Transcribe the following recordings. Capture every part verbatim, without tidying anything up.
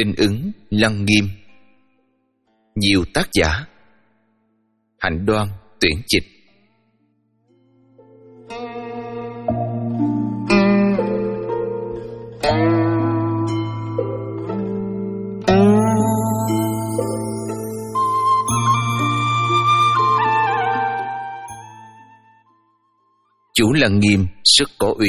Linh ứng lăng nghiêm. Nhiều tác giả. Hạnh Đoan tuyển dịch. Chú Lăng Nghiêm rất có uy.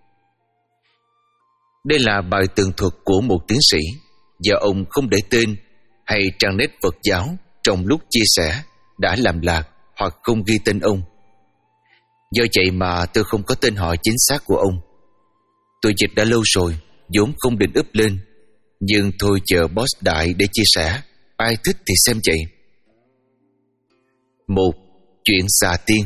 Đây là bài tường thuật của một tiến sĩ, và ông không để tên hay trang nét Phật giáo trong lúc chia sẻ đã làm lạc hoặc không ghi tên ông. Do vậy mà tôi không có tên họ chính xác của ông. Tôi dịch đã lâu rồi, vốn không định up lên, nhưng thôi chờ boss đại để chia sẻ, ai thích thì xem vậy. Một. Chuyện xà tiên.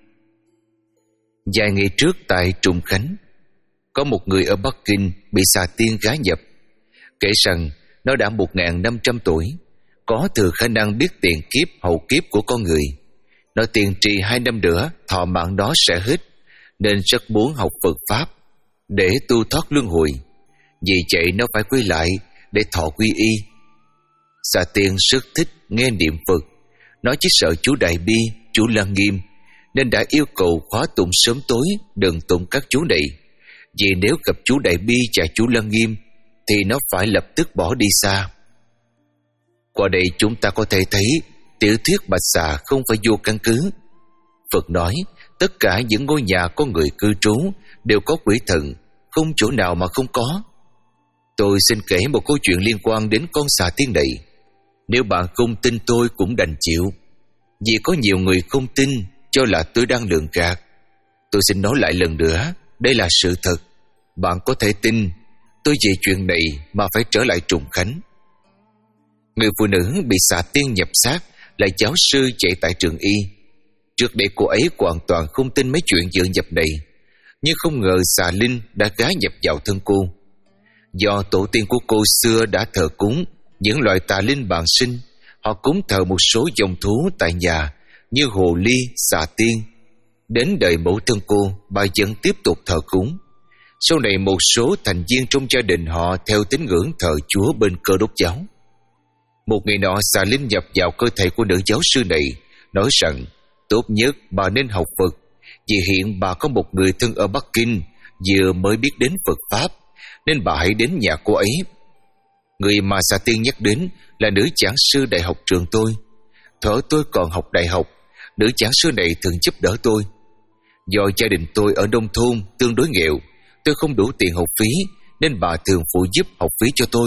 Vài ngày trước tại Trùng Khánh, có một người ở Bắc Kinh bị xà tiên gá nhập. Kể rằng nó đã một nghìn năm trăm tuổi, có thừa khả năng biết tiền kiếp hậu kiếp của con người. Nó tiền trì hai năm nữa thọ mạng đó sẽ hết, nên rất muốn học Phật Pháp để tu thoát luân hồi. Vì vậy nó phải quay lại để thọ quy y. Xà tiên rất thích nghe niệm Phật. Nó chỉ sợ chú Đại Bi, chú Lăng Nghiêm, nên đã yêu cầu khóa tụng sớm tối, đừng tụng các chú này. Vì nếu gặp chú Đại Bi và chú Lăng Nghiêm thì nó phải lập tức bỏ đi xa. Qua đây chúng ta có thể thấy tiểu thuyết Bạch Xà không phải vô căn cứ. Phật nói tất cả những ngôi nhà có người cư trú đều có quỷ thần, không chỗ nào mà không có. Tôi xin kể một câu chuyện liên quan đến con xà tiên này. Nếu bạn không tin tôi cũng đành chịu, vì có nhiều người không tin, cho là tôi đang lường gạt. Tôi xin nói lại lần nữa, đây là sự thật. Bạn có thể tin tôi vì chuyện này mà phải trở lại Trùng Khánh. Người phụ nữ bị xà tiên nhập xác là giáo sư dạy tại trường y. Trước đây cô ấy hoàn toàn không tin mấy chuyện dự nhập này, nhưng không ngờ xà linh đã gá nhập vào thân cô. Do tổ tiên của cô xưa đã thờ cúng những loại tà linh bạn sinh, họ cúng thờ một số dòng thú tại nhà như hồ ly, xà tiên. Đến đời mẫu thân cô, bà vẫn tiếp tục thờ cúng. Sau này một số thành viên trong gia đình họ theo tín ngưỡng thờ Chúa bên Cơ Đốc giáo. Một ngày nọ, xà linh nhập vào cơ thể của nữ giáo sư này, nói rằng tốt nhất bà nên học Phật, vì hiện bà có một người thân ở Bắc Kinh vừa mới biết đến Phật Pháp, nên bà hãy đến nhà cô ấy. Người mà xà tiên nhắc đến là nữ giảng sư đại học trường tôi. Thuở tôi còn học đại học, nữ giảng sư này thường giúp đỡ tôi. Do gia đình tôi ở nông thôn tương đối nghèo, tôi không đủ tiền học phí, nên bà thường phụ giúp học phí cho tôi.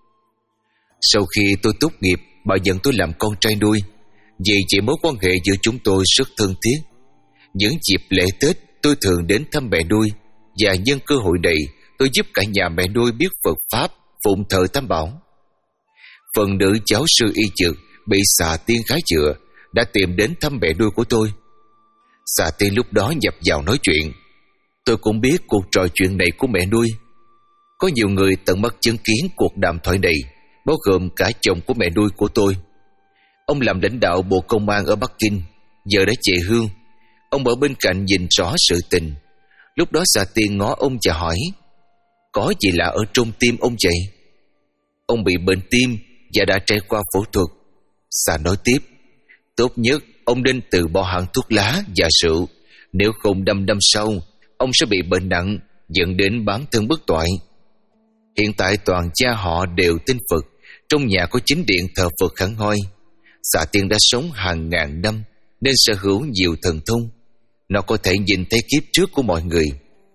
Sau khi tôi tốt nghiệp, bà nhận tôi làm con trai nuôi. Vì vậy mối quan hệ giữa chúng tôi rất thân thiết. Những dịp lễ Tết tôi thường đến thăm mẹ nuôi, và nhân cơ hội này tôi giúp cả nhà mẹ nuôi biết Phật Pháp, phụng thờ Tam Bảo. Phần nữ giáo sư y dược bị xà tiên gái chữa đã tìm đến thăm mẹ nuôi của tôi. Xà tiên lúc đó nhập vào nói chuyện. Tôi cũng biết cuộc trò chuyện này của mẹ nuôi. Có nhiều người tận mắt chứng kiến cuộc đàm thoại này, bao gồm cả chồng của mẹ nuôi của tôi. Ông làm lãnh đạo Bộ Công an ở Bắc Kinh, giờ đã về hưu. Ông ở bên cạnh nhìn rõ sự tình. Lúc đó xà tiên ngó ông và hỏi: có gì lạ ở trong tim ông vậy? Ông bị bệnh tim và đã trải qua phẫu thuật. Xà nói tiếp: tốt nhất ông nên từ bỏ hẳn thuốc lá và rượu, nếu không năm năm sau ông sẽ bị bệnh nặng, dẫn đến bán thân bất toại. Hiện tại toàn gia họ đều tin Phật, trong nhà có chính điện thờ Phật hẳn hoi. Xà tiên đã sống hàng ngàn năm nên sở hữu nhiều thần thông. Nó có thể nhìn thấy kiếp trước của mọi người.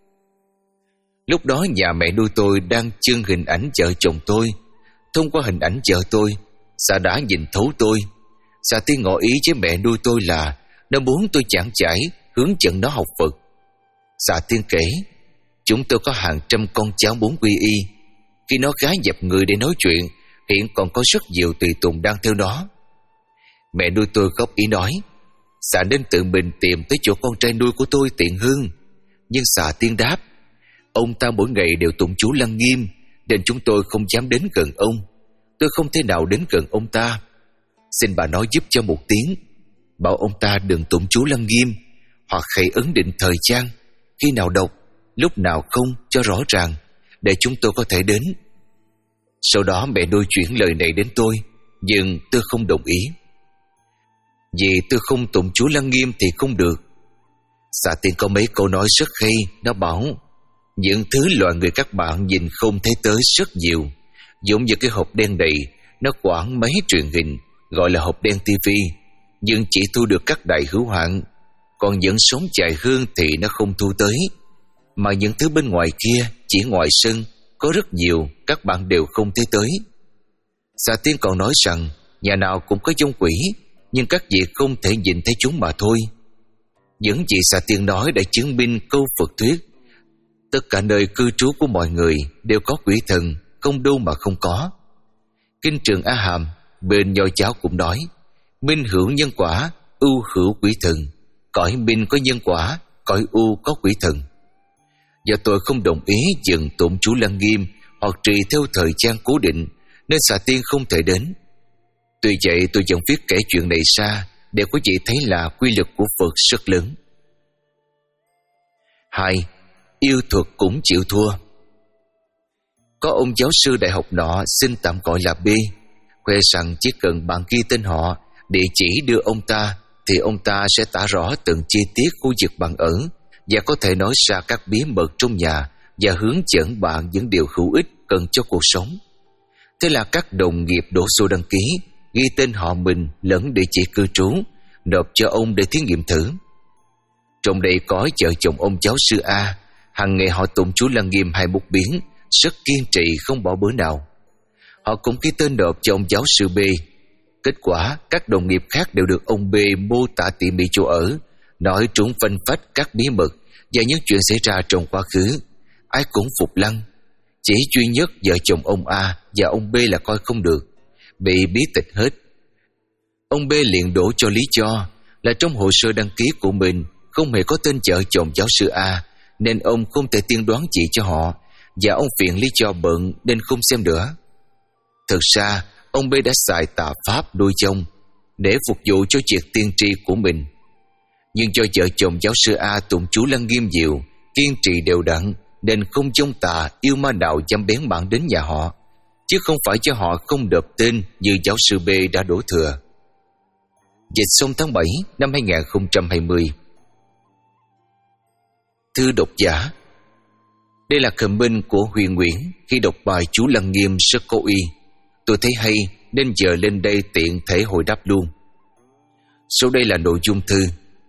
Lúc đó nhà mẹ nuôi tôi đang trưng hình ảnh vợ chồng tôi. Thông qua hình ảnh vợ tôi, xà đã nhìn thấu tôi. Xà tiên ngỏ ý với mẹ nuôi tôi là nó muốn tôi giảng giải, hướng dẫn nó học Phật. Xà tiên kể: chúng tôi có hàng trăm con cháu muốn quy y. Khi nó gá nhập người để nói chuyện, hiện còn có rất nhiều tùy tùng đang theo nó. Mẹ nuôi tôi góp ý nói: xà nên tự mình tìm tới chỗ con trai nuôi của tôi tiện hơn. Nhưng xà tiên đáp: ông ta mỗi ngày đều tụng chú Lăng Nghiêm, nên chúng tôi không dám đến gần ông. Tôi không thể nào đến gần ông ta. Xin bà nói giúp cho một tiếng, bảo ông ta đừng tụng chú Lăng Nghiêm, hoặc hãy ấn định thời gian, khi nào đọc, lúc nào không cho rõ ràng, để chúng tôi có thể đến. Sau đó mẹ nuôi chuyển lời này đến tôi, nhưng tôi không đồng ý. Vì tôi không tụng chú Lăng Nghiêm thì không được. Xà Tiên có mấy câu nói rất hay. Nó bảo những thứ loài người các bạn nhìn không thấy tới rất nhiều. Giống như cái hộp đen này, nó quảng mấy truyền hình gọi là hộp đen tivi, nhưng chỉ thu được các đại hữu hạn. Còn những sống dài hơn thì nó không thu tới. Mà những thứ bên ngoài kia, chỉ ngoài sân, có rất nhiều các bạn đều không thấy tới. Xà Tiên còn nói rằng nhà nào cũng có dông quỷ, nhưng các vị không thể nhìn thấy chúng mà thôi. Những gì Xà Tiên nói đã chứng minh câu Phật thuyết: tất cả nơi cư trú của mọi người đều có quỷ thần, không đâu mà không có. Kinh Trường A Hàm bên Nho giáo cũng nói: minh hữu nhân quả, ưu hữu quỷ thần. Cõi minh có nhân quả, cõi ưu có quỷ thần. Do tôi không đồng ý dừng tụng chú Lăng Nghiêm hoặc trì theo thời gian cố định, nên Xà Tiên không thể đến. Tuy vậy tôi vẫn viết kể chuyện này ra để quý vị thấy là quy lực của Phật rất lớn. Hai, yêu thuật cũng chịu thua. Có ông giáo sư đại học nọ xin tạm gọi là B, khoe rằng chỉ cần bạn ghi tên họ, địa chỉ đưa ông ta, thì ông ta sẽ tả rõ từng chi tiết khu vực bạn ở, và có thể nói ra các bí mật trong nhà và hướng dẫn bạn những điều hữu ích cần cho cuộc sống. Thế là các đồng nghiệp đổ xô đăng ký, ghi tên họ mình lẫn địa chỉ cư trú, nộp cho ông để thí nghiệm thử. Trong đây có vợ chồng ông giáo sư A, hàng ngày họ tụng chú Lăng Nghiêm hai bút biến, rất kiên trì không bỏ bữa nào. Họ cũng ký tên nộp cho ông giáo sư B. Kết quả các đồng nghiệp khác đều được ông B mô tả tỉ mỉ chỗ ở, nói trúng phanh phách các bí mật và những chuyện xảy ra trong quá khứ. Ai cũng phục lăng. Chỉ duy nhất vợ chồng ông A và ông B là coi không được, bị bí tịch hết. Ông B liền đổ cho lý do là trong hồ sơ đăng ký của mình không hề có tên vợ chồng giáo sư A, nên ông không thể tiên đoán gì cho họ, và ông viện lý do bận nên không xem nữa. Thực ra ông B đã xài tà pháp đôi chồng để phục vụ cho việc tiên tri của mình. Nhưng do vợ chồng giáo sư A tụng chú Lăng Nghiêm nhiều, kiên trì đều đặn, nên không trong tà yêu ma nào dám bén mảng đến nhà họ, chứ không phải cho họ không đập tên như giáo sư B đã đổ thừa. Dịch xong tháng bảy năm hai nghìn không trăm hai mươi. Thư độc giả. Đây là comment của Huyền Nguyễn khi đọc bài chú Lăng Nghiêm rất có uy. Tôi thấy hay nên giờ lên đây tiện thể hồi đáp luôn. Sau đây là nội dung thư.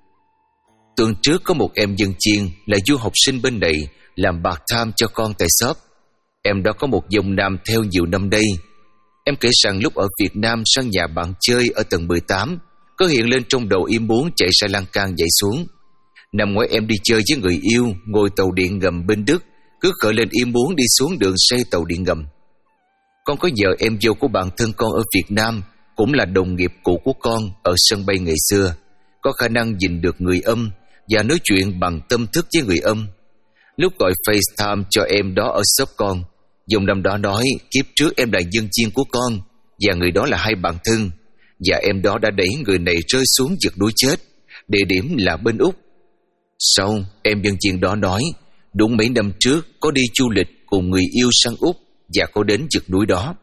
Tuần trước có một em dân chiên là du học sinh bên này làm part-time cho con tại shop. Em đó có một dòng nam theo nhiều năm đây. Em kể rằng lúc ở Việt Nam sang nhà bạn chơi ở tầng mười tám, có hiện lên trong đầu ý muốn chạy ra lan can nhảy xuống. Năm ngoái em đi chơi với người yêu, ngồi tàu điện ngầm bên Đức, cứ khởi lên ý muốn đi xuống đường xây tàu điện ngầm. Con có nhờ em dâu của bạn thân con ở Việt Nam, cũng là đồng nghiệp cũ của con ở sân bay ngày xưa, có khả năng nhìn được người âm và nói chuyện bằng tâm thức với người âm. Lúc gọi FaceTime cho em đó ở shop con, dùng năm đó nói kiếp trước em là dân chiên của con và người đó là hai bạn thân, và em đó đã đẩy người này rơi xuống vực núi chết, địa điểm là bên Úc. Sau, em dân chiên đó nói đúng mấy năm trước có đi du lịch cùng người yêu sang Úc và có đến vực núi đó.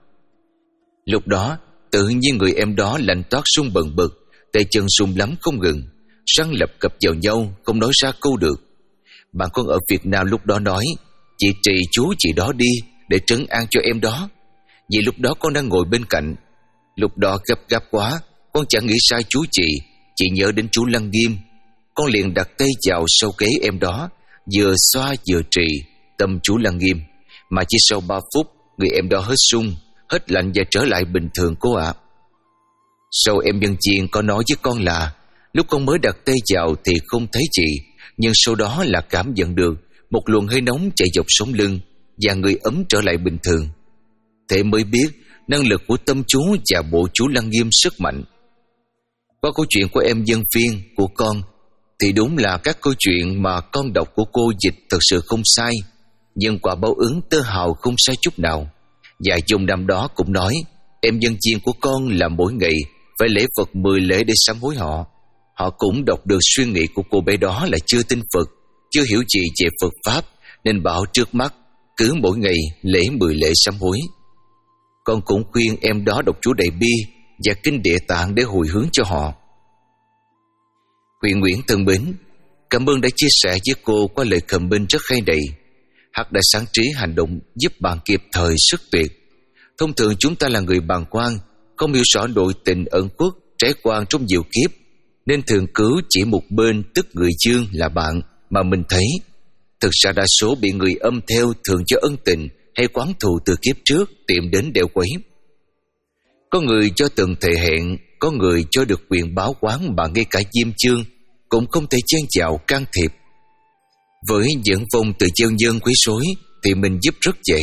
Lúc đó tự nhiên người em đó lạnh toát run bần bật, tay chân run lắm không ngừng, răng lập cập vào nhau không nói ra câu được. Bạn con ở Việt Nam lúc đó nói chị trì chú chị đó đi để trấn an cho em đó, vì lúc đó con đang ngồi bên cạnh. Lúc đó gấp gáp quá, con chẳng nghĩ sai chú chị, chỉ nhớ đến chú Lăng Nghiêm. Con liền đặt tay vào sau gáy em đó, vừa xoa vừa trì tâm chú Lăng Nghiêm, mà chỉ sau ba phút người em đó hết sung, hết lạnh và trở lại bình thường cô ạ. À. Sau em dân chiên có nói với con là lúc con mới đặt tay vào thì không thấy chị, nhưng sau đó là cảm nhận được một luồng hơi nóng chạy dọc sống lưng và người ấm trở lại bình thường. Thế mới biết năng lực của tâm chú và bộ chú Lăng Nghiêm rất mạnh. Qua câu chuyện của em dân phiên của con thì đúng là các câu chuyện mà con đọc của cô dịch thật sự không sai, nhưng quả báo ứng tơ hào không sai chút nào. Và dùng năm đó cũng nói em dân chiên của con là mỗi ngày phải lễ Phật mười lễ để sám hối họ. Họ cũng đọc được suy nghĩ của cô bé đó là chưa tin Phật, chưa hiểu gì về Phật Pháp, nên bảo trước mắt cứ mỗi ngày lễ mười lễ sám hối. Con cũng khuyên em đó đọc chú Đại Bi và kinh Địa Tạng để hồi hướng cho họ. Huyền Nguyễn thân mến, cảm ơn đã chia sẻ với cô qua lời comment rất hay này. Hắc đã sáng trí hành động giúp bạn kịp thời sức tuyệt. Thông thường chúng ta là người bàng quan, không hiểu rõ nội tình ẩn khuất trải qua trong nhiều kiếp, nên thường cứu chỉ một bên, tức người dương là bạn mà mình thấy. Thực ra đa số bị người âm theo thường cho ân tình hay quán thù từ kiếp trước tìm đến đeo quấy. Có người cho từng thể hẹn, có người cho được quyền báo quán mà ngay cả Diêm Chương cũng không thể chen vào can thiệp. Với những vong từ gieo nhân quấy rối thì mình giúp rất dễ.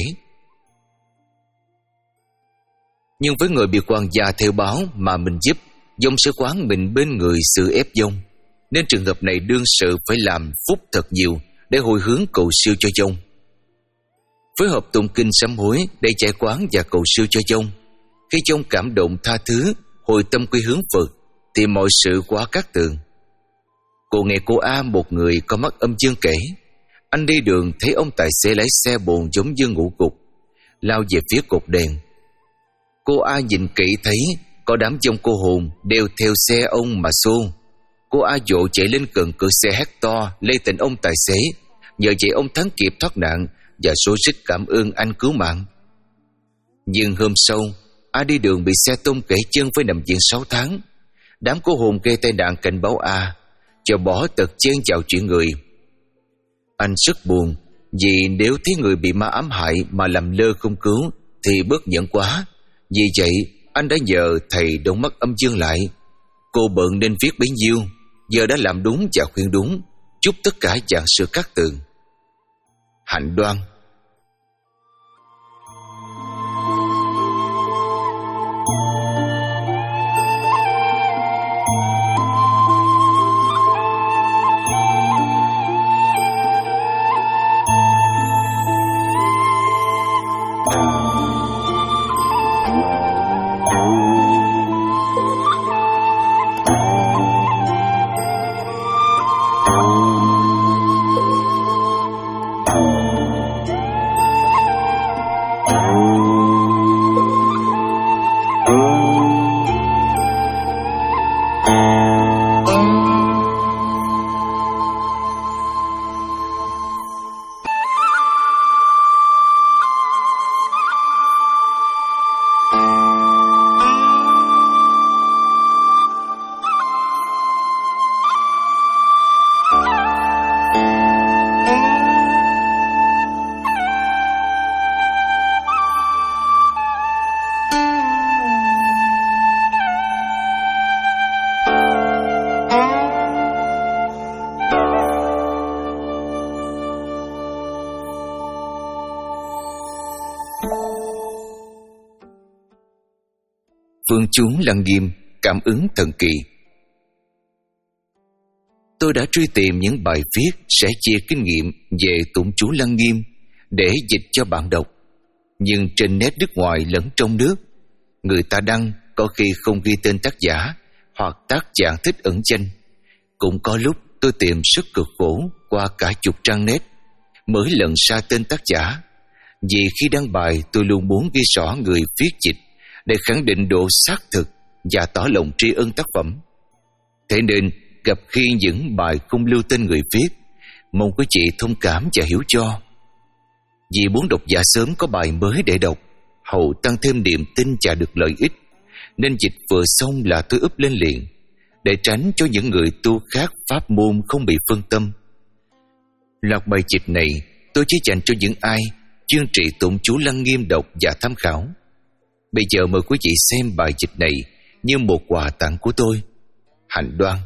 Nhưng với người bị quan gia theo báo mà mình giúp, dòng sẽ quán mình bên người sự ép dông, nên trường hợp này đương sự phải làm phúc thật nhiều để hồi hướng cầu siêu cho dông. Phối hợp tụng kinh sám hối để giải quán và cầu siêu cho dông. Khi dông cảm động tha thứ, hồi tâm quy hướng Phật thì mọi sự quá cát tường. Cô nghe cô A, một người có mắt âm dương kể, anh đi đường thấy ông tài xế lái xe bồn giống như ngủ gục, lao về phía cột đèn. Cô A nhìn kỹ thấy có đám dông cô hồn đều theo xe ông mà xô. Cô A vội chạy lên gần cửa xe hét to lay tỉnh ông tài xế, nhờ vậy ông Thắng kịp thoát nạn và số sức cảm ơn anh cứu mạng. Nhưng hôm sau, A đi đường bị xe tông gãy chân phải nằm viện sáu tháng. Đám cô hồn gây tai nạn cảnh báo A, cho bỏ tật chen vào chuyện người. Anh rất buồn, vì nếu thấy người bị ma ám hại mà làm lơ không cứu thì bất nhẫn quá. Vì vậy anh đã nhờ thầy đóng mắt âm dương lại. Cô bận nên viết bấy nhiêu, giờ đã làm đúng và khuyên đúng, chúc tất cả dạng sự cát tường. Hạnh Đoan. Phương chú Lăng Nghiêm, cảm ứng thần kỳ. Tôi đã truy tìm những bài viết sẽ chia kinh nghiệm về tụng chú Lăng Nghiêm để dịch cho bạn đọc. Nhưng trên net nước ngoài lẫn trong nước, người ta đăng có khi không ghi tên tác giả hoặc tác giả thích ẩn danh. Cũng có lúc tôi tìm rất cực khổ qua cả chục trang net mới lần ra tên tác giả. Vì khi đăng bài tôi luôn muốn ghi rõ người viết dịch để khẳng định độ xác thực và tỏ lòng tri ân tác phẩm. Thế nên gặp khi những bài không lưu tên người viết, mong quý chị thông cảm và hiểu cho. Vì muốn độc giả sớm có bài mới để đọc, hậu tăng thêm niềm tin và được lợi ích, nên dịch vừa xong là tôi up lên liền, để tránh cho những người tu khác pháp môn không bị phân tâm. Loạt bài dịch này tôi chỉ dành cho những ai chuyên trị tụng chú Lăng Nghiêm đọc và tham khảo. Bây giờ mời quý vị xem bài dịch này như một quà tặng của tôi. Hạnh Đoan.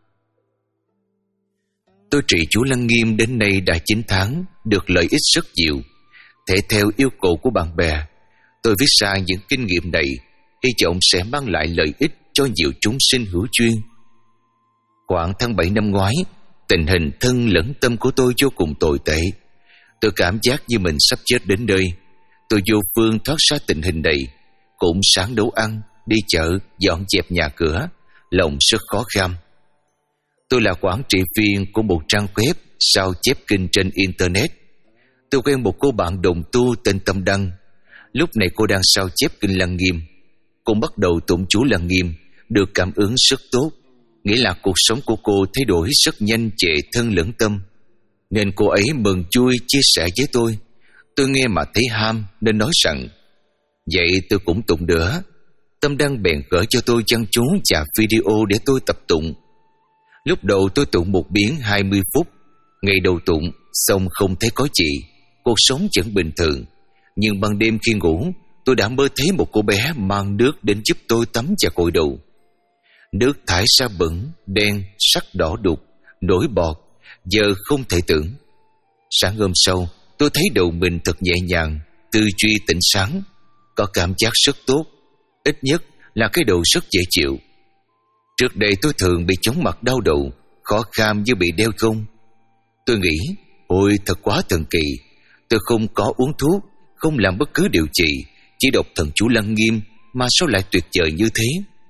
Tôi trị chú Lăng Nghiêm đến nay đã chín tháng, được lợi ích rất nhiều. Thể theo yêu cầu của bạn bè, tôi viết ra những kinh nghiệm này, hy vọng sẽ mang lại lợi ích cho nhiều chúng sinh hữu duyên. Khoảng tháng bảy năm ngoái, tình hình thân lẫn tâm của tôi vô cùng tồi tệ. Tôi cảm giác như mình sắp chết đến nơi. Tôi vô phương thoát ra tình hình này, cũng sáng nấu ăn, đi chợ, dọn dẹp nhà cửa, lòng rất khó khăn. Tôi là quản trị viên của một trang web sao chép kinh trên Internet. Tôi quen một cô bạn đồng tu tên Tâm Đăng. Lúc này cô đang sao chép kinh Lăng Nghiêm. Cô bắt đầu tụng chú Lăng Nghiêm, được cảm ứng rất tốt, nghĩa là cuộc sống của cô thay đổi rất nhanh, trệ thân lẫn tâm. Nên cô ấy mừng vui chia sẻ với tôi. Tôi nghe mà thấy ham nên nói rằng vậy tôi cũng tụng nữa. Tâm Đăng bèn gửi cho tôi văn chú và video để tôi tập tụng. Lúc đầu tôi tụng một biến hai mươi phút. Ngày đầu tụng xong không thấy có gì, cuộc sống vẫn bình thường. Nhưng ban đêm khi ngủ, tôi đã mơ thấy một cô bé mang nước đến giúp tôi tắm và gội đầu. Nước thải ra bẩn, đen, sắc đỏ đục, nổi bọt, giờ không thể tưởng. Sáng hôm sau, tôi thấy đầu mình thật nhẹ nhàng, tư duy tỉnh sáng, có cảm giác rất tốt, ít nhất là cái đầu rất dễ chịu. Trước đây tôi thường bị chóng mặt đau đầu, khó kham như bị đeo gông. Tôi nghĩ, ôi thật quá thần kỳ, tôi không có uống thuốc, không làm bất cứ điều gì, chỉ đọc thần chú Lăng Nghiêm mà sao lại tuyệt vời như thế.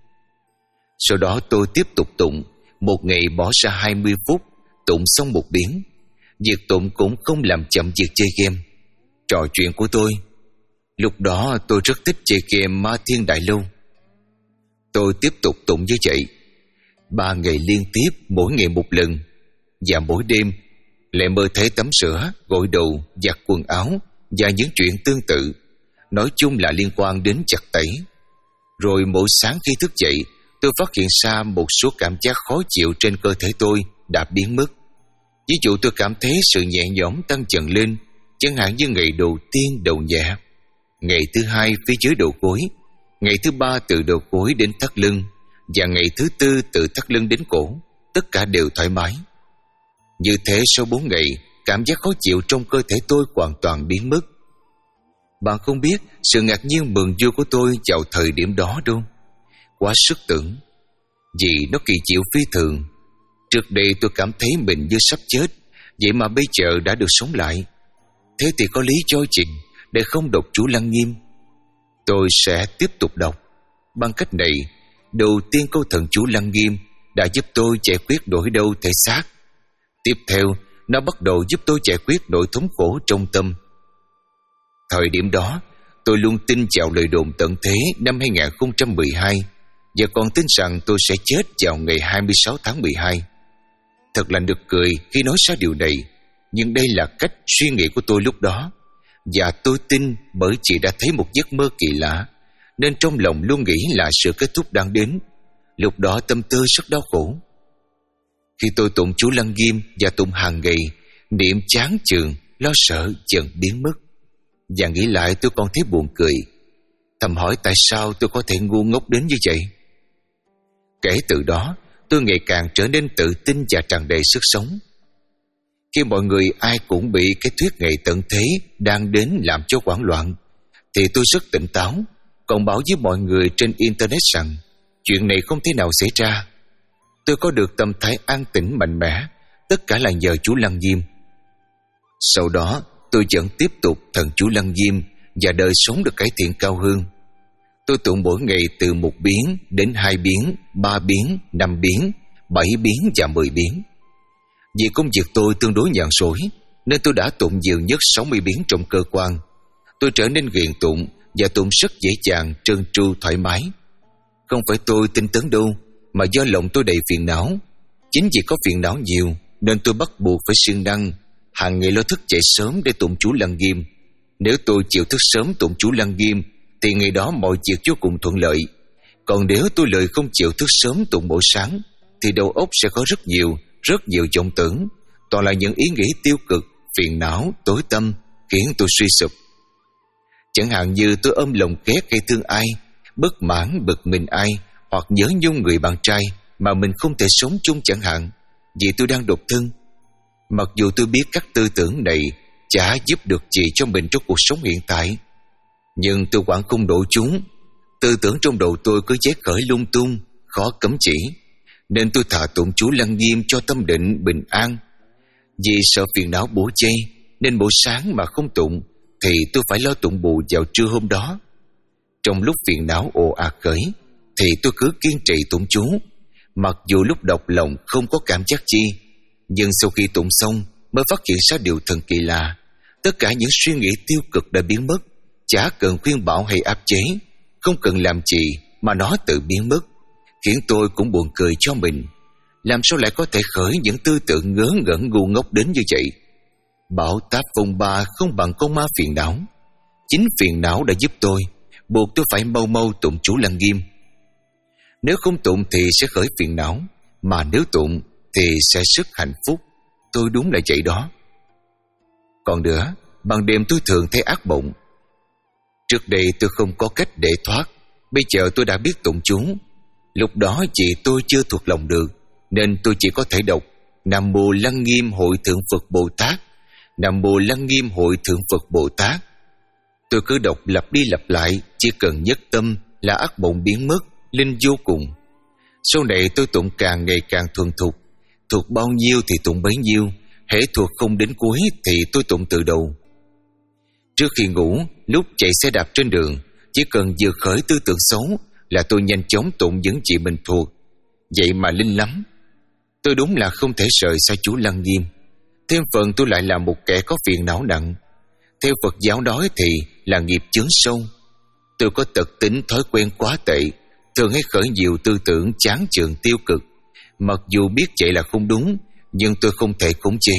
Sau đó tôi tiếp tục tụng, một ngày bỏ ra hai mươi phút, tụng xong một biến. Việc tụng cũng không làm chậm việc chơi game, trò chuyện của tôi. Lúc đó tôi rất thích chơi game Ma Thiên Đại Lâu. Tôi tiếp tục tụng như vậy, ba ngày liên tiếp, mỗi ngày một lần. Và mỗi đêm lại mơ thấy tắm sữa, gội đầu, giặt quần áo và những chuyện tương tự, nói chung là liên quan đến giặt tẩy. Rồi mỗi sáng khi thức dậy, tôi phát hiện ra một số cảm giác khó chịu trên cơ thể tôi đã biến mất. Ví dụ tôi cảm thấy sự nhẹ nhõm tăng dần lên, chẳng hạn như ngày đầu tiên đầu nhẹ, ngày thứ hai phía dưới đầu gối, ngày thứ ba từ đầu gối đến thắt lưng, và ngày thứ tư từ thắt lưng đến cổ, tất cả đều thoải mái. Như thế sau bốn ngày, cảm giác khó chịu trong cơ thể tôi hoàn toàn biến mất. Bạn không biết sự ngạc nhiên mừng vui của tôi vào thời điểm đó đâu. Quá sức tưởng, vì nó kỳ diệu phi thường. Trước đây tôi cảm thấy mình như sắp chết, vậy mà bây giờ đã được sống lại. Thế thì có lý do gì để không đọc chú Lăng Nghiêm? Tôi sẽ tiếp tục đọc. Bằng cách này, đầu tiên câu thần chú Lăng Nghiêm đã giúp tôi giải quyết nỗi đau thể xác. Tiếp theo, nó bắt đầu giúp tôi giải quyết nỗi thống khổ trong tâm. Thời điểm đó, tôi luôn tin vào lời đồn tận thế năm hai không một hai và còn tin rằng tôi sẽ chết vào ngày hai mươi sáu tháng mười hai. Thật là nực cười khi nói ra điều này, nhưng đây là cách suy nghĩ của tôi lúc đó. Và tôi tin bởi chỉ đã thấy một giấc mơ kỳ lạ, nên trong lòng luôn nghĩ là sự kết thúc đang đến. Lúc đó tâm tư rất đau khổ. Khi tôi tụng chú Lăng Nghiêm và tụng hàng ngày, niệm chán chường, lo sợ dần biến mất. Và nghĩ lại tôi còn thấy buồn cười, thầm hỏi tại sao tôi có thể ngu ngốc đến như vậy. Kể từ đó, tôi ngày càng trở nên tự tin và tràn đầy sức sống. Khi mọi người ai cũng bị cái thuyết ngày tận thế đang đến làm cho hoảng loạn, thì tôi rất tỉnh táo, còn bảo với mọi người trên Internet rằng chuyện này không thể nào xảy ra. Tôi có được tâm thái an tĩnh mạnh mẽ, tất cả là nhờ chú Lăng Nghiêm. Sau đó, tôi vẫn tiếp tục thần chú Lăng Nghiêm và đời sống được cải thiện cao hơn. Tôi tụng mỗi ngày từ một biến đến hai biến, ba biến, năm biến, bảy biến và mười biến. Vì công việc tôi tương đối nhàn rỗi, nên tôi đã tụng nhiều nhất sáu mươi biến trong cơ quan. Tôi trở nên ghiền tụng và tụng rất dễ dàng, trơn tru, thoải mái. Không phải tôi tinh tấn đâu, mà do lòng tôi đầy phiền não. Chính vì có phiền não nhiều nên tôi bắt buộc phải siêng năng hàng ngày lo thức dậy sớm để tụng chú Lăng Nghiêm. Nếu tôi chịu thức sớm tụng chú Lăng Nghiêm thì ngày đó mọi việc vô cùng thuận lợi. Còn nếu tôi lười không chịu thức sớm tụng buổi sáng thì đầu óc sẽ có rất nhiều, rất nhiều vọng tưởng, toàn là những ý nghĩ tiêu cực, phiền não, tối tâm, khiến tôi suy sụp. Chẳng hạn như tôi ôm lòng ghét hay thương ai, bất mãn bực mình ai, hoặc nhớ nhung người bạn trai mà mình không thể sống chung chẳng hạn, vì tôi đang độc thân. Mặc dù tôi biết các tư tưởng này chả giúp được gì cho mình trong cuộc sống hiện tại, nhưng tôi quản không nổi chúng. Tư tưởng trong đầu tôi cứ dễ khởi lung tung, khó cấm chỉ, nên tôi thà tụng chú Lăng Nghiêm cho tâm định bình an. Vì sợ phiền não bủa chây nên buổi sáng mà không tụng thì tôi phải lo tụng bù vào trưa hôm đó. Trong lúc phiền não ồ ạt khởi thì tôi cứ kiên trì tụng chú, mặc dù lúc đọc lòng không có cảm giác chi. Nhưng sau khi tụng xong mới phát hiện ra điều thần kỳ lạ. Tất cả những suy nghĩ tiêu cực đã biến mất, chả cần khuyên bảo hay áp chế, không cần làm gì mà nó tự biến mất, khiến tôi cũng buồn cười cho mình. Làm sao lại có thể khởi những tư tưởng ngớ ngẩn ngu ngốc đến như vậy? Bão táp phong ba không bằng con ma phiền não. Chính phiền não đã giúp tôi, buộc tôi phải mau mau tụng chú Lăng Nghiêm. Nếu không tụng thì sẽ khởi phiền não, mà nếu tụng thì sẽ rất hạnh phúc. Tôi đúng là vậy đó. Còn nữa, ban đêm tôi thường thấy ác mộng. Trước đây tôi không có cách để thoát, bây giờ tôi đã biết tụng chú. Lúc đó chỉ tôi chưa thuộc lòng được, nên tôi chỉ có thể đọc Nam Mô Lăng Nghiêm Hội Thượng Phật Bồ Tát, Nam Mô Lăng Nghiêm Hội Thượng Phật Bồ Tát. Tôi cứ đọc lặp đi lặp lại, chỉ cần nhất tâm là ác mộng biến mất, linh vô cùng. Sau này tôi tụng càng ngày càng thuần thục, thuộc bao nhiêu thì tụng bấy nhiêu, hễ thuộc không đến cuối thì tôi tụng từ đầu. Trước khi ngủ, lúc chạy xe đạp trên đường, chỉ cần vừa khởi tư tưởng xấu là tôi nhanh chóng tụng những gì mình thuộc. Vậy mà linh lắm. Tôi đúng là không thể rời xa chú Lăng Nghiêm. Thêm phần tôi lại là một kẻ có phiền não nặng. Theo Phật giáo nói thì là nghiệp chướng sâu. Tôi có tật tính thói quen quá tệ, thường hay khởi nhiều tư tưởng chán chường tiêu cực. Mặc dù biết vậy là không đúng, nhưng tôi không thể khống chế.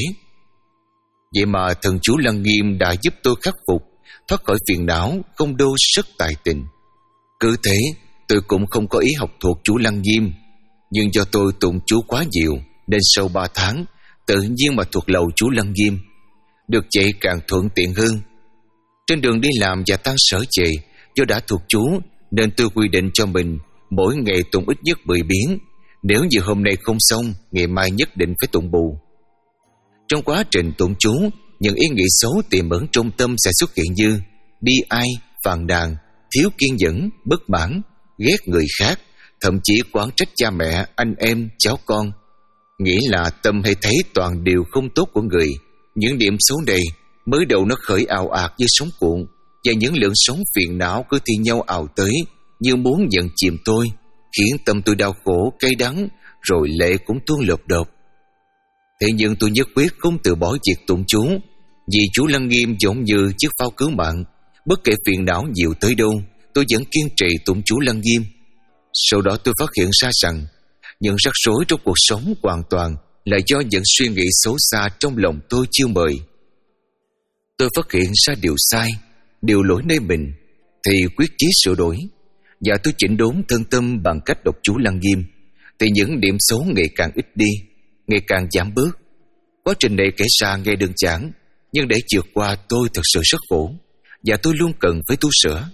Vậy mà thần chú Lăng Nghiêm đã giúp tôi khắc phục, thoát khỏi phiền não, không đô rất tài tình. Cứ thế, tôi cũng không có ý học thuộc chú Lăng Nghiêm, nhưng do tôi tụng chú quá nhiều, nên sau ba tháng, tự nhiên mà thuộc lầu chú Lăng Nghiêm. Được vậy càng thuận tiện hơn. Trên đường đi làm và tan sở về, do đã thuộc chú, nên tôi quy định cho mình mỗi ngày tụng ít nhất mười biến. Nếu như hôm nay không xong, ngày mai nhất định phải tụng bù. Trong quá trình tụng chú, những ý nghĩ xấu tiềm ẩn trong tâm sẽ xuất hiện như bi ai, phàn nàn, thiếu kiên nhẫn, bất mãn, ghét người khác, thậm chí oán trách cha mẹ, anh em, cháu con. Nghĩa là tâm hay thấy toàn điều không tốt của người. Những điểm xấu này mới đầu nó khởi ào ạt như sóng cuộn, và những lượng sóng phiền não cứ thi nhau ào tới như muốn nhận chìm tôi, khiến tâm tôi đau khổ, cay đắng, rồi lệ cũng tuôn lộp đột. Thế nhưng tôi nhất quyết không từ bỏ việc tụng chú, vì chú Lăng Nghiêm giống như chiếc phao cứu mạng. Bất kể phiền não nhiều tới đâu, tôi vẫn kiên trì tụng chú Lăng Nghiêm. Sau đó tôi phát hiện ra rằng những rắc rối trong cuộc sống hoàn toàn là do những suy nghĩ xấu xa trong lòng tôi chưa mời. Tôi phát hiện ra điều sai, điều lỗi nơi mình, thì quyết chí sửa đổi, và tôi chỉnh đốn thân tâm bằng cách đọc chú Lăng Nghiêm. Thì những điểm xấu ngày càng ít đi, ngày càng giảm bớt. Quá trình này kể ra nghe đơn giản, nhưng để vượt qua tôi thật sự rất khổ, và tôi luôn cần phải tu sửa.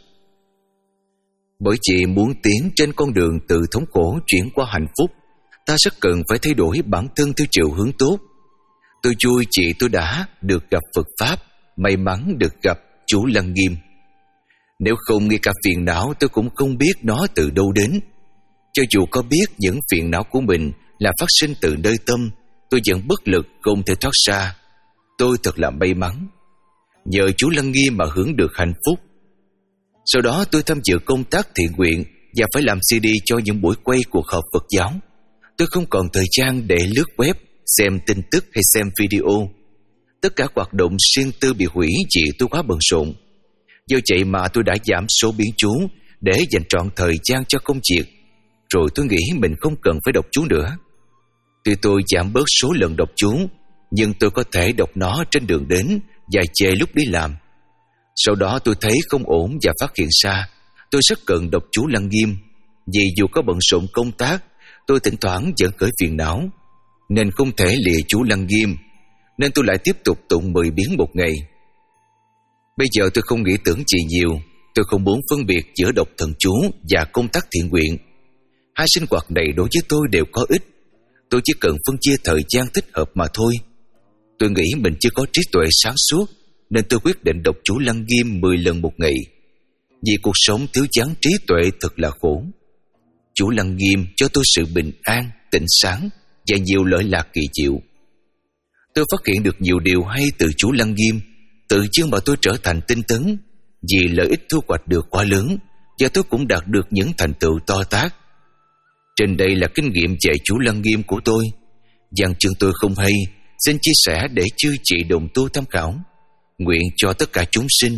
Bởi chị muốn tiến trên con đường từ thống khổ chuyển qua hạnh phúc, ta rất cần phải thay đổi bản thân theo chiều hướng tốt. Tôi vui chị tôi đã được gặp Phật Pháp, may mắn được gặp chú Lăng Nghiêm. Nếu không, ngay cả phiền não tôi cũng không biết nó từ đâu đến. Cho dù có biết những phiền não của mình là phát sinh từ nơi tâm, tôi vẫn bất lực không thể thoát ra. Tôi thật là may mắn, nhờ chú Lăng Nghiêm mà hưởng được hạnh phúc. Sau đó tôi tham dự công tác thiện nguyện và phải làm xê đê cho những buổi quay cuộc họp Phật giáo. Tôi không còn thời gian để lướt web, xem tin tức hay xem video. Tất cả hoạt động riêng tư bị hủy vì tôi quá bận rộn. Do vậy mà tôi đã giảm số biến chú để dành trọn thời gian cho công việc. Rồi tôi nghĩ mình không cần phải đọc chú nữa. Tuy tôi giảm bớt số lần đọc chú, nhưng tôi có thể đọc nó trên đường đến và về lúc đi làm. Sau đó tôi thấy không ổn và phát hiện ra tôi rất cần đọc chú Lăng Nghiêm. Vì dù có bận rộn công tác, tôi thỉnh thoảng vẫn khởi phiền não, nên không thể lìa chú Lăng Nghiêm. Nên tôi lại tiếp tục tụng mười biến một ngày. Bây giờ tôi không nghĩ tưởng gì nhiều. Tôi không muốn phân biệt giữa đọc thần chú và công tác thiện nguyện. Hai sinh hoạt này đối với tôi đều có ích. Tôi chỉ cần phân chia thời gian thích hợp mà thôi. Tôi nghĩ mình chưa có trí tuệ sáng suốt, nên tôi quyết định đọc chú Lăng Nghiêm mười lần một ngày. Vì cuộc sống thiếu vắng trí tuệ thật là khổ. Chú Lăng Nghiêm cho tôi sự bình an, tỉnh sáng và nhiều lợi lạc kỳ diệu. Tôi phát hiện được nhiều điều hay từ chú Lăng Nghiêm. Tự nhiên mà tôi trở thành tinh tấn, vì lợi ích thu hoạch được quá lớn, và tôi cũng đạt được những thành tựu to tát. Trên đây là kinh nghiệm về chú Lăng Nghiêm của tôi. Văn chương tôi không hay, xin chia sẻ để chư chị đồng tu tham khảo. Nguyện cho tất cả chúng sinh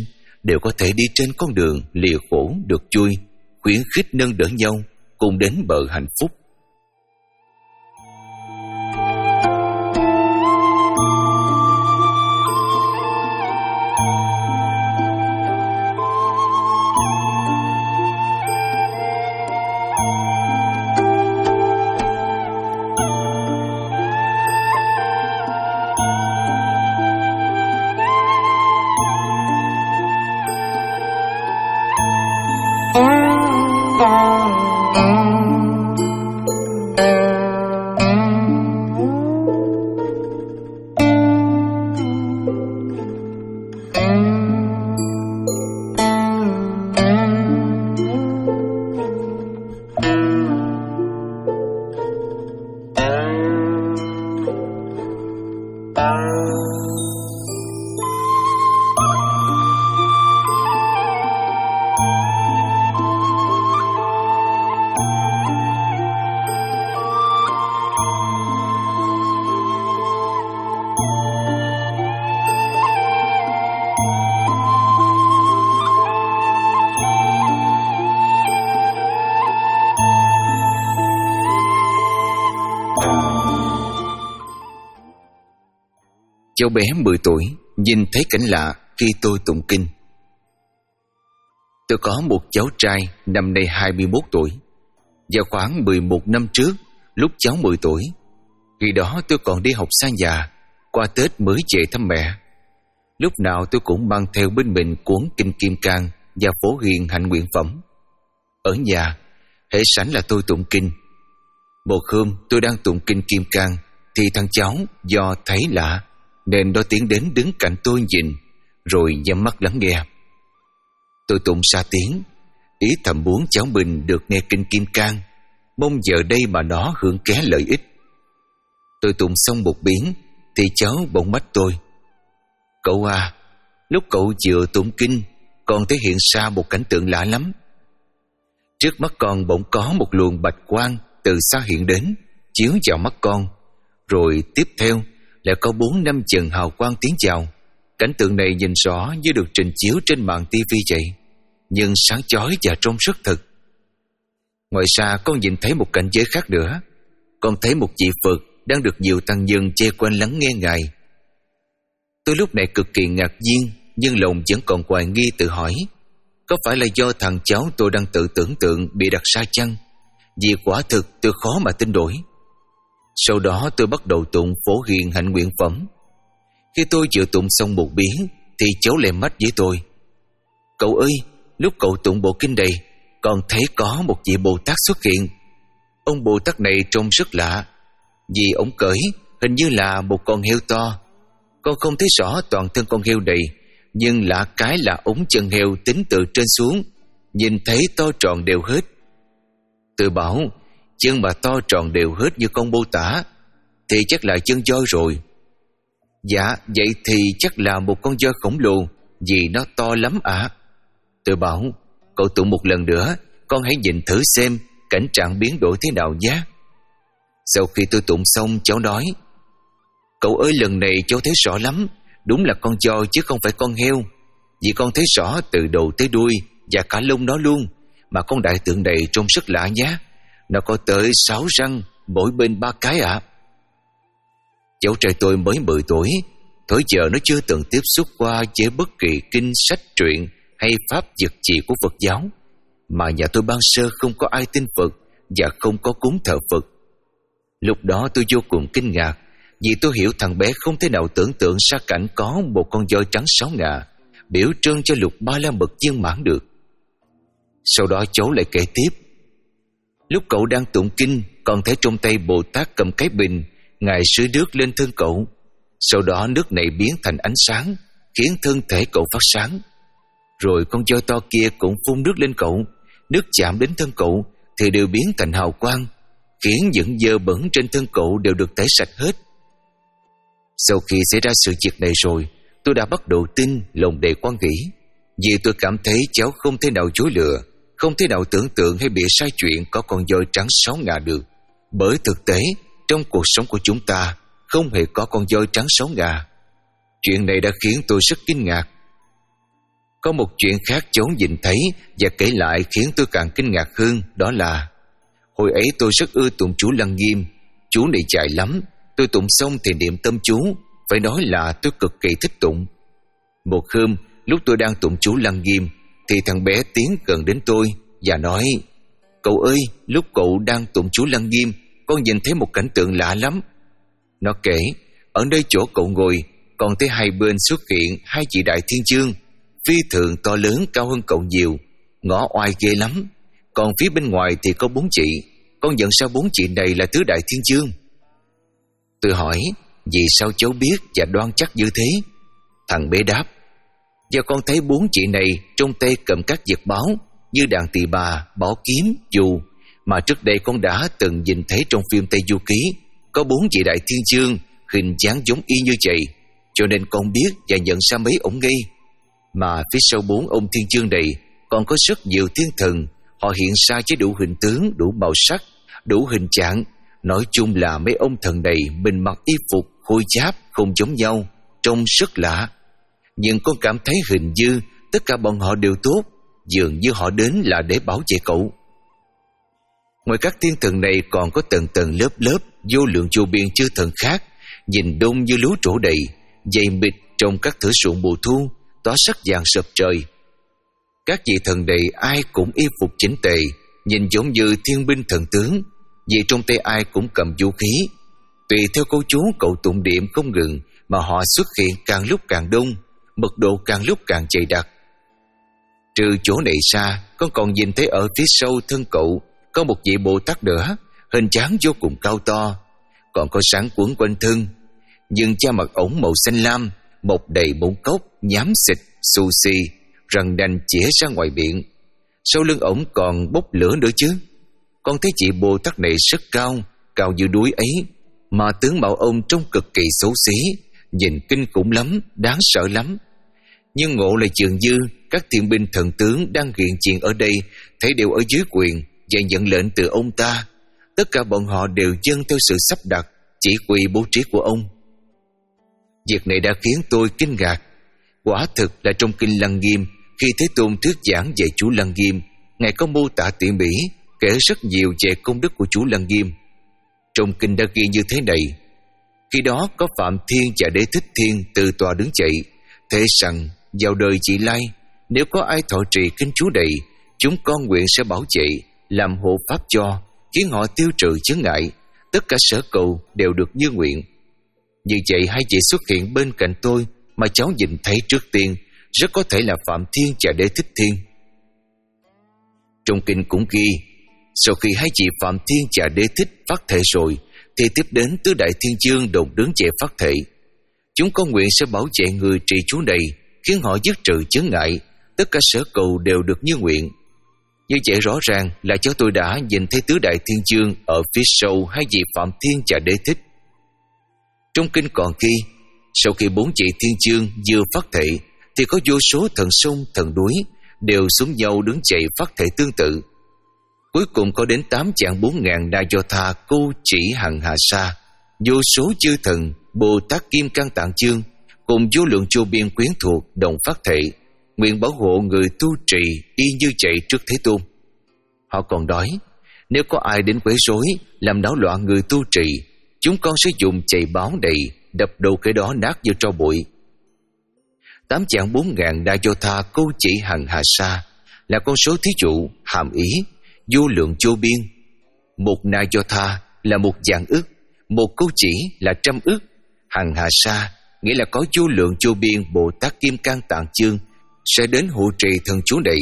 đều có thể đi trên con đường lìa khổ được vui, khuyến khích nâng đỡ nhau cùng đến bờ hạnh phúc. Cháu bé mười tuổi nhìn thấy cảnh lạ khi tôi tụng kinh. Tôi có một cháu trai năm nay hai mươi mốt tuổi. Và khoảng mười một năm trước, lúc cháu mười tuổi, khi đó tôi còn đi học xa nhà, qua Tết mới về thăm mẹ. Lúc nào tôi cũng mang theo bên mình cuốn kinh Kim Cang và Phổ Hiền hạnh nguyện phẩm. Ở nhà, hễ sảnh là tôi tụng kinh. Một hôm tôi đang tụng kinh Kim Cang thì thằng cháu do thấy lạ nên nó tiến đến đứng cạnh tôi nhìn, rồi nhắm mắt lắng nghe. Tôi tụng xa tiếng, ý thầm muốn cháu mình được nghe kinh Kim Cang, mong giờ đây mà nó hưởng ké lợi ích. Tôi tụng xong một biến thì cháu bỗng mách tôi: "Cậu à, lúc cậu vừa tụng kinh, con thấy hiện ra một cảnh tượng lạ lắm. Trước mắt con bỗng có một luồng bạch quang từ xa hiện đến, chiếu vào mắt con, rồi tiếp theo lại có bốn năm chừng hào quang tiến vào. Cảnh tượng này nhìn rõ như được trình chiếu trên màn tivi vậy, nhưng sáng chói và trông rất thực. Ngoài ra con nhìn thấy một cảnh giới khác nữa. Con thấy một vị Phật đang được nhiều tăng nhân che quanh lắng nghe Ngài." Tôi lúc này cực kỳ ngạc nhiên, nhưng lòng vẫn còn hoài nghi tự hỏi: có phải là do thằng cháu tôi đang tự tưởng tượng bị đặt sai chăng? Vì quả thực tôi khó mà tin nổi. Sau đó tôi bắt đầu tụng Phổ Hiền hạnh nguyện phẩm. Khi tôi vừa tụng xong một biến thì cháu lại mách với tôi: "Cậu ơi, lúc cậu tụng bộ kinh này, con thấy có một vị Bồ Tát xuất hiện. Ông Bồ Tát này trông rất lạ, vì ông cởi hình như là một con heo to. Con không thấy rõ toàn thân con heo này, nhưng lạ cái là ống chân heo tính từ trên xuống, nhìn thấy to tròn đều hết." Tôi bảo: "Chân mà to tròn đều hết như con Bồ Tát thì chắc là chân voi rồi." "Dạ, vậy thì chắc là một con voi khổng lồ, vì nó to lắm ạ." À. Tôi bảo: "Cậu tụng một lần nữa, con hãy nhìn thử xem cảnh trạng biến đổi thế nào nhé." Sau khi tôi tụng xong, cháu nói: "Cậu ơi, lần này cháu thấy rõ lắm, đúng là con voi chứ không phải con heo. Vì con thấy rõ từ đầu tới đuôi và cả lông nó luôn. Mà con đại tượng này trông rất lạ nhé. Nó có tới sáu răng, mỗi bên ba cái ạ." À. Cháu trai tôi mới mười tuổi, thời giờ nó chưa từng tiếp xúc qua với bất kỳ kinh sách truyện hay pháp vật gì của Phật giáo. Mà nhà tôi ban sơ không có ai tin Phật và không có cúng thờ Phật. Lúc đó tôi vô cùng kinh ngạc, vì tôi hiểu thằng bé không thể nào tưởng tượng ra cảnh có một con voi trắng sáu ngà biểu trưng cho lục ba la mật viên mãn được. Sau đó cháu lại kể tiếp: "Lúc cậu đang tụng kinh, còn thấy trong tay Bồ Tát cầm cái bình, Ngài sưởi nước lên thân cậu. Sau đó nước này biến thành ánh sáng, khiến thân thể cậu phát sáng. Rồi con voi to kia cũng phun nước lên cậu. Nước chạm đến thân cậu thì đều biến thành hào quang, khiến những dơ bẩn trên thân cậu đều được tẩy sạch hết." Sau khi xảy ra sự việc này rồi, tôi đã bắt đầu tin, lòng đầy quan nghĩ, vì tôi cảm thấy cháu không thể nào dối lừa, không thể nào tưởng tượng hay bị sai chuyện có con voi trắng sáu ngà được. Bởi thực tế, trong cuộc sống của chúng ta không hề có con voi trắng sáu ngà. Chuyện này đã khiến tôi rất kinh ngạc. Có một chuyện khác cháu nhìn thấy và kể lại khiến tôi càng kinh ngạc hơn. Đó là hồi ấy tôi rất ưa tụng chú Lăng Nghiêm. Chú này dài lắm. Tôi tụng xong thì niệm tâm chú. Phải nói là tôi cực kỳ thích tụng. Một hôm lúc tôi đang tụng chú Lăng Nghiêm thì thằng bé tiến gần đến tôi và nói: "Cậu ơi, lúc cậu đang tụng chú Lăng Nghiêm, con nhìn thấy một cảnh tượng lạ lắm." Nó kể, ở nơi chỗ cậu ngồi còn thấy hai bên xuất hiện hai vị đại thiên chương, phi thường to lớn, cao hơn cậu nhiều, ngõ oai ghê lắm. Còn phía bên ngoài thì có bốn chị. Con nhận sao bốn chị này là tứ đại thiên chương? Tôi hỏi, vì sao cháu biết và đoan chắc như thế? Thằng bé đáp: "Do con thấy bốn chị này trong tay cầm các vật báo như đàn tỳ bà, bảo kiếm, dù mà trước đây con đã từng nhìn thấy trong phim Tây Du Ký. Có bốn vị đại thiên chương, hình dáng giống y như vậy, cho nên con biết và nhận ra mấy ổng ngay. Mà phía sau bốn ông thiên chương này còn có rất nhiều thiên thần, họ hiện ra với đủ hình tướng, đủ màu sắc, đủ hình trạng. Nói chung là mấy ông thần này mình mặc y phục khôi giáp không giống nhau, trông rất lạ. Nhưng con cảm thấy hình như tất cả bọn họ đều tốt, dường như họ đến là để bảo vệ cậu." Ngoài các thiên thần này còn có tầng tầng lớp lớp vô lượng vô biên chư thần khác, nhìn đông như lúa trổ đầy, dày mịt trong các thửa ruộng mùa thu, tỏa sắc vàng sập trời. Các vị thần này ai cũng y phục chỉnh tề, nhìn giống như thiên binh thần tướng, vì trong tay ai cũng cầm vũ khí. Tùy theo câu chú cậu tụng niệm không ngừng mà họ xuất hiện càng lúc càng đông, mật độ càng lúc càng dày đặc. Trừ chỗ này ra, con còn nhìn thấy ở phía sau thân cậu có một vị Bồ Tát nữa, hình dáng vô cùng cao to, còn có sáng quấn quanh thân. Nhưng da mặt ổng màu xanh lam, mọc đầy mụn cốc, nhám xịt, xù xì, răng nanh chĩa ra ngoài miệng. Sau lưng ổng còn bốc lửa nữa chứ. Con thấy chị Bồ Tát này rất cao, cao như núi ấy, mà tướng mạo ông trông cực kỳ xấu xí, nhìn kinh khủng lắm, đáng sợ lắm. Nhưng ngộ là dường như các thiên binh thần tướng đang hiện diện ở đây thấy đều ở dưới quyền và nhận lệnh từ ông ta. Tất cả bọn họ đều dâng theo sự sắp đặt, chỉ huy bố trí của ông. Việc này đã khiến tôi kinh ngạc. Quả thực là trong kinh Lăng Nghiêm, khi Thế Tôn thuyết giảng về chú Lăng Nghiêm, Ngài có mô tả tỉ mỉ, kể rất nhiều về công đức của chú Lăng Nghiêm. Trong kinh đã ghi như thế này: "Khi đó có Phạm Thiên và Đế Thích Thiên từ tòa đứng dậy, thế rằng vào đời vị lai, nếu có ai thọ trì kinh chú này, chúng con nguyện sẽ bảo vệ, làm hộ pháp cho, khiến họ tiêu trừ chướng ngại, tất cả sở cầu đều được như nguyện." Như vậy hai vị xuất hiện bên cạnh tôi mà cháu nhìn thấy trước tiên rất có thể là Phạm Thiên và Đế Thích Thiên. Trong kinh cũng ghi, sau khi hai vị Phạm Thiên và Đế Thích phát thể rồi, thì tiếp đến tứ đại thiên chương đồng đứng dậy phát thể. Chúng con nguyện sẽ bảo vệ người trì chú này, khiến họ dứt trừ chướng ngại, tất cả sở cầu đều được như nguyện. Như vậy rõ ràng là cháu tôi đã nhìn thấy tứ đại thiên chương ở phía sau hai vị Phạm Thiên và Đế Thích. Trong kinh còn ghi, sau khi bốn vị thiên chương vừa phát thể, thì có vô số thần sông, thần núi đều xuống nhau đứng dậy phát thể tương tự. Cuối cùng có đến tám vạn bốn ngàn Na Do Tha Cô Chỉ Hằng Hà Sa, vô số chư thần, Bồ Tát Kim Cang Tạng Chương cùng vô lượng vô biên quyến thuộc đồng phát thể, nguyện bảo hộ người tu trì y như vậy trước Thế Tôn. Họ còn nói, nếu có ai đến quấy rối, làm náo loạn người tu trì, chúng con sẽ dùng chày báo đầy đập đầu cái đó nát như tro bụi. Tám vạn bốn ngàn Na Do Tha Cô Chỉ Hằng Hà Sa là con số thí dụ hàm ý vô lượng vô biên. Một Na Do Tha là một vạn ức, một câu chỉ là trăm ức, Hằng Hà Sa nghĩa là có vô lượng vô biên Bồ Tát Kim Cang Tạng Chương sẽ đến hộ trì thần chú này.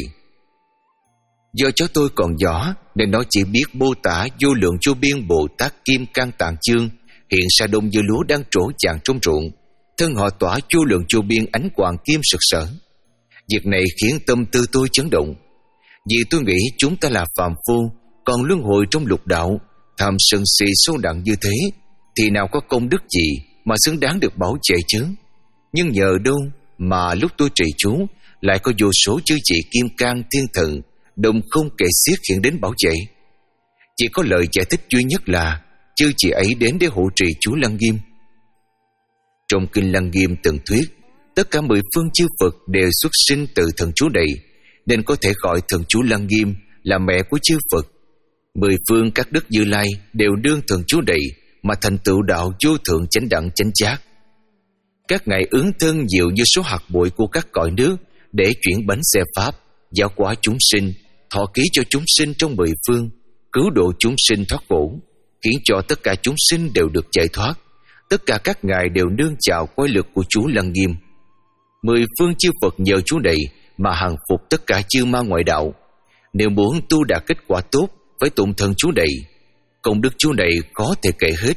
Do cháu tôi còn nhỏ nên nó chỉ biết mô tả vô lượng vô biên Bồ Tát Kim Cang Tạng Chương hiện ra đông như lúa đang trổ vàng trong ruộng, thân họ tỏa vô lượng vô biên ánh quang kim sực sỡ. Việc này khiến tâm tư tôi chấn động, vì tôi nghĩ chúng ta là phàm phu, còn luân hồi trong lục đạo, tham sân si sâu nặng như thế, thì nào có công đức gì mà xứng đáng được bảo vệ chứ. Nhưng nhờ đâu mà lúc tôi trì chú lại có vô số chư vị kim cang thiên thần đồng không kể xiết hiện đến bảo vệ. Chỉ có lời giải thích duy nhất là chư vị ấy đến để hộ trì chú Lăng Nghiêm. Trong kinh Lăng Nghiêm từng thuyết, Tất cả mười phương chư Phật đều xuất sinh từ thần chú này, nên có thể gọi thần chú Lăng Nghiêm là mẹ của chư Phật. Mười phương các đức Như Lai đều đương thần chú này mà thành tựu đạo vô thượng chánh đẳng chánh giác. Các ngài ứng thân nhiều như số hạt bụi của các cõi nước để chuyển bánh xe pháp, giáo hóa chúng sinh, thọ ký cho chúng sinh trong mười phương, cứu độ chúng sinh thoát khổ, khiến cho tất cả chúng sinh đều được giải thoát. Tất cả các ngài đều nương chào quay lực của chú Lăng Nghiêm. Mười phương chư Phật nhờ chú này mà hàng phục tất cả chư ma ngoại đạo. Nếu muốn tu đạt kết quả tốt, phải tụng thần chú này. Công đức chú này khó thể kể hết.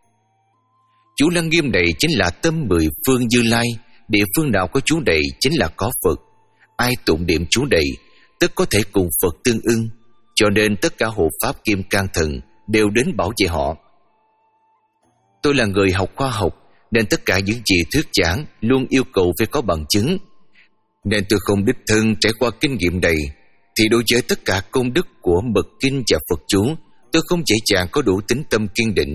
Chú Lăng Nghiêm này chính là tâm mười phương Như Lai. Địa phương nào có chú này chính là có Phật. Ai tụng niệm chú này tức có thể cùng Phật tương ưng. Cho nên tất cả hộ pháp Kim Cang Thần đều đến bảo vệ họ. Tôi là người học khoa học, nên tất cả những gì thuyết giảng luôn yêu cầu phải có bằng chứng. Nên tôi không đích thân trải qua kinh nghiệm này, thì đối với tất cả công đức của mật kinh và Phật chú, tôi không dễ dàng có đủ tính tâm kiên định.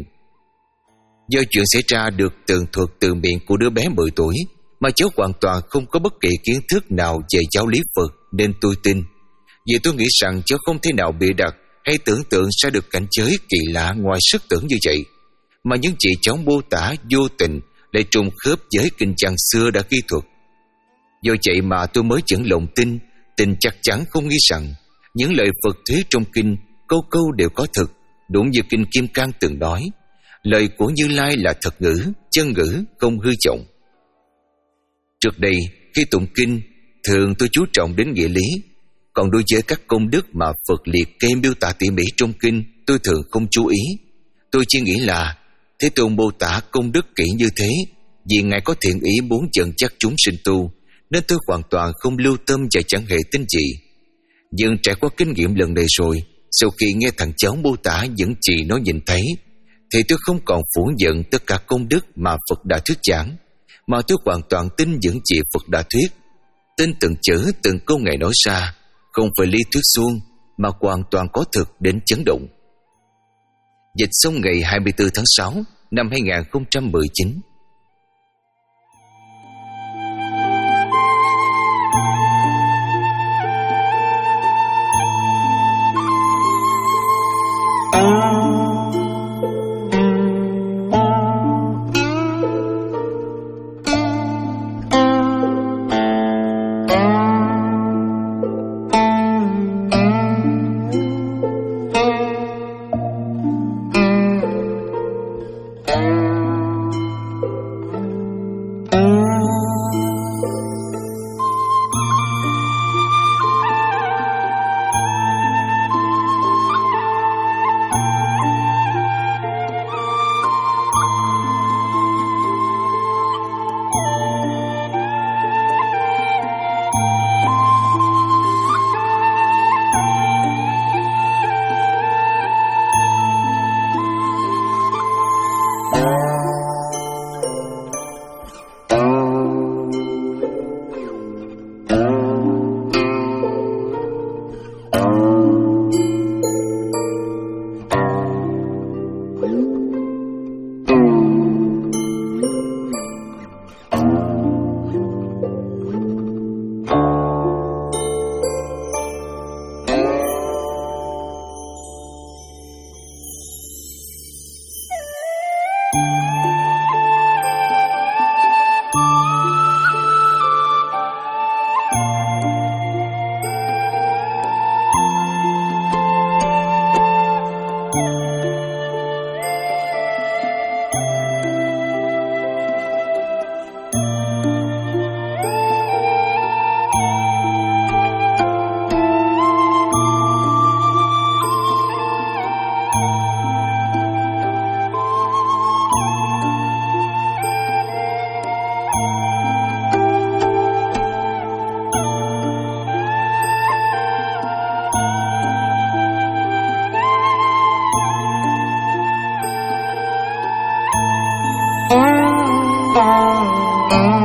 Do chuyện xảy ra được tường thuật từ miệng của đứa bé mười tuổi, mà cháu hoàn toàn không có bất kỳ kiến thức nào về giáo lý Phật, nên tôi tin. Vì tôi nghĩ rằng cháu không thể nào bịa đặt hay tưởng tượng ra được cảnh giới kỳ lạ ngoài sức tưởng như vậy, mà những gì cháu mô tả vô tình lại trùng khớp với kinh văn xưa đã ghi thuật. Do vậy mà tôi mới vẫn lòng tin, tin chắc chắn không nghĩ rằng những lời Phật thuyết trong kinh câu câu đều có thực, đúng như kinh Kim Cang từng nói, lời của Như Lai là thật ngữ, chân ngữ, không hư vọng. Trước đây khi tụng kinh, thường tôi chú trọng đến nghĩa lý, còn đối với các công đức mà Phật liệt kê miêu tả tỉ mỉ trong kinh, tôi thường không chú ý. Tôi chỉ nghĩ là Thế Tôn mô tả công đức kỹ như thế vì Ngài có thiện ý muốn dẫn dắt chúng sinh tu, nên tôi hoàn toàn không lưu tâm và chẳng hề tin gì. Nhưng trải qua kinh nghiệm lần này rồi, sau khi nghe thằng cháu mô tả những gì nó nhìn thấy, thì tôi không còn phủ nhận tất cả công đức mà Phật đã thuyết giảng, mà tôi hoàn toàn tin những gì Phật đã thuyết, tin từng chữ từng câu Ngài nói ra, không phải lý thuyết suông, mà hoàn toàn có thực đến chấn động. Dịch xong ngày hai mươi tư tháng sáu năm hai nghìn không trăm mười chín. Oh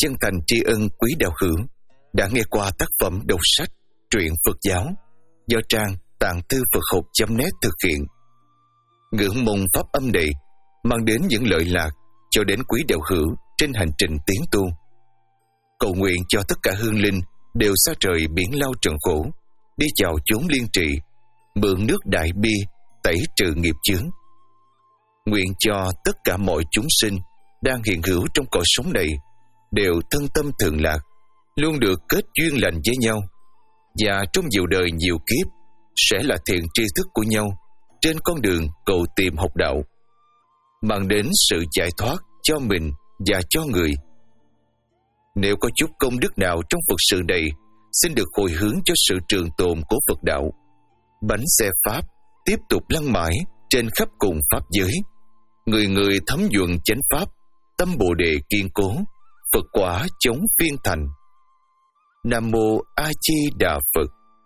chân thành tri ân quý đạo hữu đã nghe qua tác phẩm đọc sách truyện Phật giáo do trang tạng thư Phật học chấm net thực hiện. Ngưỡng mong pháp âm này mang đến những lợi lạc cho đến quý đạo hữu trên hành trình tiến tu. Cầu nguyện cho tất cả hương linh đều xa trời biển lao trần khổ, đi chào chốn liên trị, mượn nước đại bi tẩy trừ nghiệp chướng. Nguyện cho tất cả mọi chúng sinh đang hiện hữu trong cõi sống này đều thân tâm thường lạc, luôn được kết duyên lành với nhau, và trong nhiều đời nhiều kiếp sẽ là thiện tri thức của nhau trên con đường cầu tìm học đạo, mang đến sự giải thoát cho mình và cho người. Nếu có chút công đức nào trong Phật sự này, xin được hồi hướng cho sự trường tồn của Phật đạo. Bánh xe Pháp tiếp tục lăn mãi trên khắp cùng Pháp giới. Người người thấm nhuận chánh Pháp, tâm Bồ Đề kiên cố, Phật quả chống phiên thành. Nam Mô A Di Đà Phật.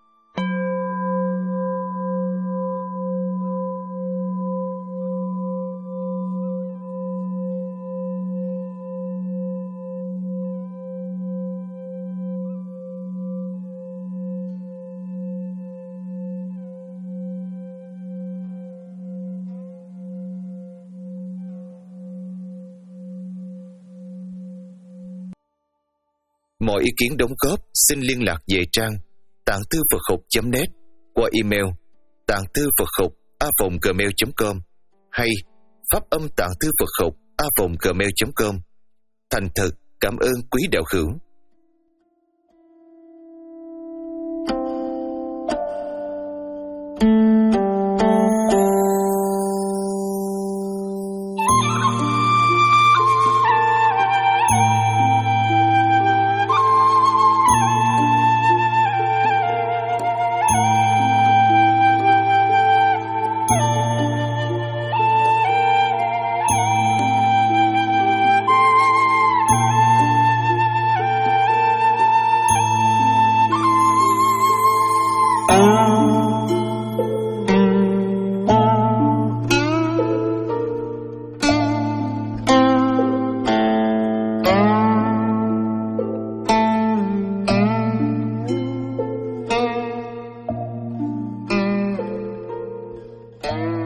Mọi ý kiến đóng góp xin liên lạc về trang tạng thư Phật học chấm net qua email tạng thư Phật học a vòng gmail chấm com hay pháp âm tạng thư Phật học a vòng gmail chấm com. Thành thật cảm ơn quý đạo hữu. Thank you.